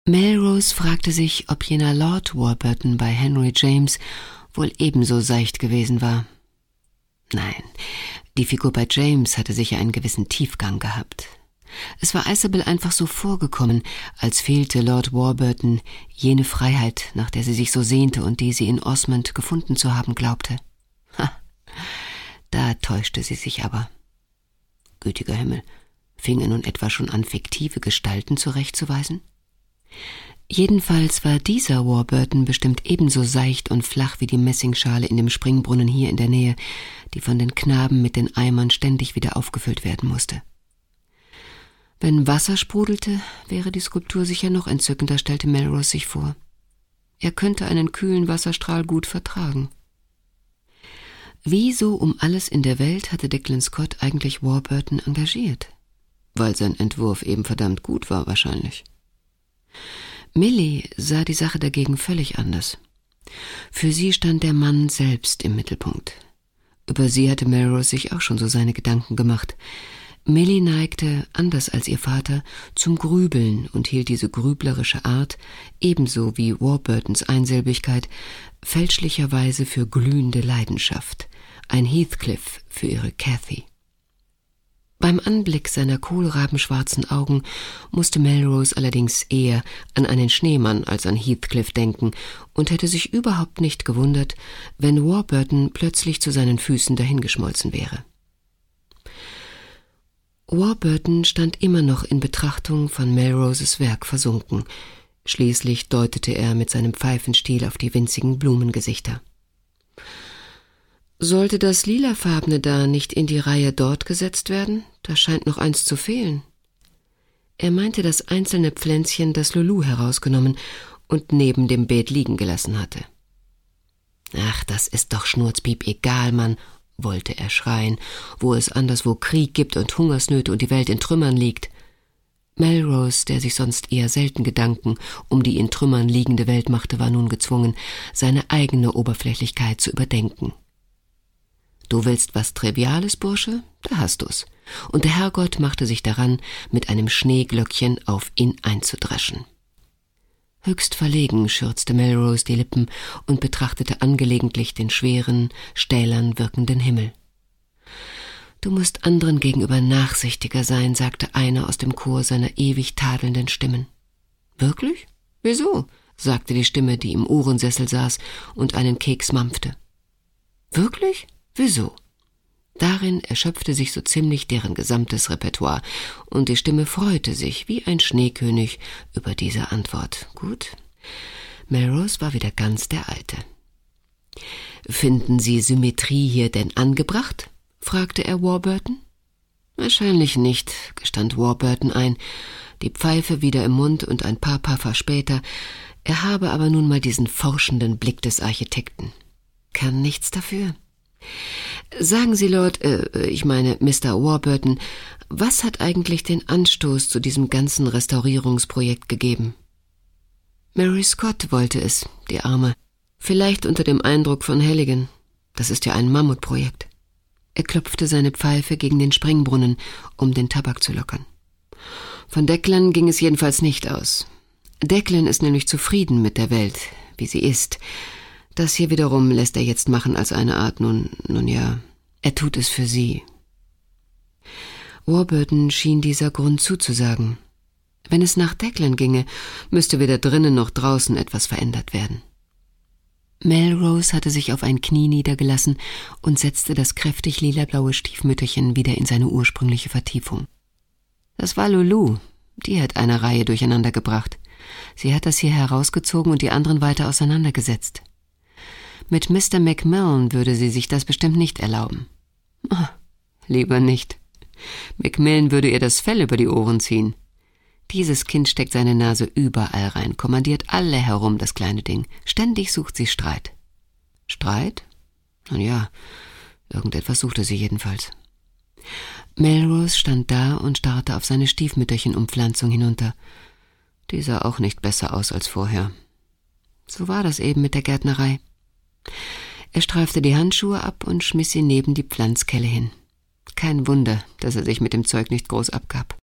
Melrose fragte sich, ob jener Lord Warburton bei Henry James wohl ebenso seicht gewesen war. Nein, die Figur bei James hatte sicher einen gewissen Tiefgang gehabt. Es war Isabel einfach so vorgekommen, als fehlte Lord Warburton jene Freiheit, nach der sie sich so sehnte und die sie in Osmond gefunden zu haben glaubte. Da täuschte sie sich aber. Gütiger Himmel, fing er nun etwa schon an, fiktive Gestalten zurechtzuweisen? Jedenfalls war dieser Warburton bestimmt ebenso seicht und flach wie die Messingschale in dem Springbrunnen hier in der Nähe, die von den Knaben mit den Eimern ständig wieder aufgefüllt werden musste. Wenn Wasser sprudelte, wäre die Skulptur sicher noch entzückender, stellte Melrose sich vor. Er könnte einen kühlen Wasserstrahl gut vertragen. Wieso um alles in der Welt hatte Declan Scott eigentlich Warburton engagiert? Weil sein Entwurf eben verdammt gut war, wahrscheinlich. Millie sah die Sache dagegen völlig anders. Für sie stand der Mann selbst im Mittelpunkt. Über sie hatte Melrose sich auch schon so seine Gedanken gemacht. Millie neigte, anders als ihr Vater, zum Grübeln und hielt diese grüblerische Art, ebenso wie Warburtons Einsilbigkeit, fälschlicherweise für glühende Leidenschaft, ein Heathcliff für ihre Cathy. Beim Anblick seiner kohlrabenschwarzen Augen musste Melrose allerdings eher an einen Schneemann als an Heathcliff denken und hätte sich überhaupt nicht gewundert, wenn Warburton plötzlich zu seinen Füßen dahingeschmolzen wäre. Warburton stand immer noch in Betrachtung von Melroses Werk versunken. Schließlich deutete er mit seinem Pfeifenstiel auf die winzigen Blumengesichter. »Sollte das Lilafarbene da nicht in die Reihe dort gesetzt werden? Da scheint noch eins zu fehlen.« Er meinte das einzelne Pflänzchen, das Lulu herausgenommen und neben dem Beet liegen gelassen hatte. »Ach, das ist doch Schnurzpiep egal, Mann«, wollte er schreien, »wo es anderswo Krieg gibt und Hungersnöte und die Welt in Trümmern liegt.« Melrose, der sich sonst eher selten Gedanken um die in Trümmern liegende Welt machte, war nun gezwungen, seine eigene Oberflächlichkeit zu überdenken. »Du willst was Triviales, Bursche? Da hast du's.« Und der Herrgott machte sich daran, mit einem Schneeglöckchen auf ihn einzudreschen. Höchst verlegen schürzte Melrose die Lippen und betrachtete angelegentlich den schweren, stählern wirkenden Himmel. »Du musst anderen gegenüber nachsichtiger sein«, sagte einer aus dem Chor seiner ewig tadelnden Stimmen. »Wirklich? Wieso?« sagte die Stimme, die im Ohrensessel saß und einen Keks mampfte. »Wirklich? Wieso?« Darin erschöpfte sich so ziemlich deren gesamtes Repertoire, und die Stimme freute sich wie ein Schneekönig über diese Antwort. Gut, Melrose war wieder ganz der Alte. »Finden Sie Symmetrie hier denn angebracht?« fragte er Warburton. »Wahrscheinlich nicht«, gestand Warburton ein, die Pfeife wieder im Mund und ein paar Paffer später. Er habe aber nun mal diesen forschenden Blick des Architekten. Kann nichts dafür. »Sagen Sie, Lord, ich meine Mr. Warburton, was hat eigentlich den Anstoß zu diesem ganzen Restaurierungsprojekt gegeben?« »Mary Scott wollte es, die Arme. Vielleicht unter dem Eindruck von Halligan. Das ist ja ein Mammutprojekt.« Er klopfte seine Pfeife gegen den Springbrunnen, um den Tabak zu lockern. »Von Declan ging es jedenfalls nicht aus. Declan ist nämlich zufrieden mit der Welt, wie sie ist. Das hier wiederum lässt er jetzt machen als eine Art, nun ja, er tut es für sie.« Warburton schien dieser Grund zuzusagen. Wenn es nach Declan ginge, müsste weder drinnen noch draußen etwas verändert werden. Melrose hatte sich auf ein Knie niedergelassen und setzte das kräftig lilablaue Stiefmütterchen wieder in seine ursprüngliche Vertiefung. Das war Lulu, die hat eine Reihe durcheinander gebracht. Sie hat das hier herausgezogen und die anderen weiter auseinandergesetzt. Mit Mr. Macmillan würde sie sich das bestimmt nicht erlauben. Oh, lieber nicht. Macmillan würde ihr das Fell über die Ohren ziehen. Dieses Kind steckt seine Nase überall rein, kommandiert alle herum, das kleine Ding. Ständig sucht sie Streit. Streit? Nun ja, irgendetwas suchte sie jedenfalls. Melrose stand da und starrte auf seine Stiefmütterchen-Umpflanzung hinunter. Die sah auch nicht besser aus als vorher. So war das eben mit der Gärtnerei. Er streifte die Handschuhe ab und schmiss sie neben die Pflanzkelle hin. Kein Wunder, dass er sich mit dem Zeug nicht groß abgab.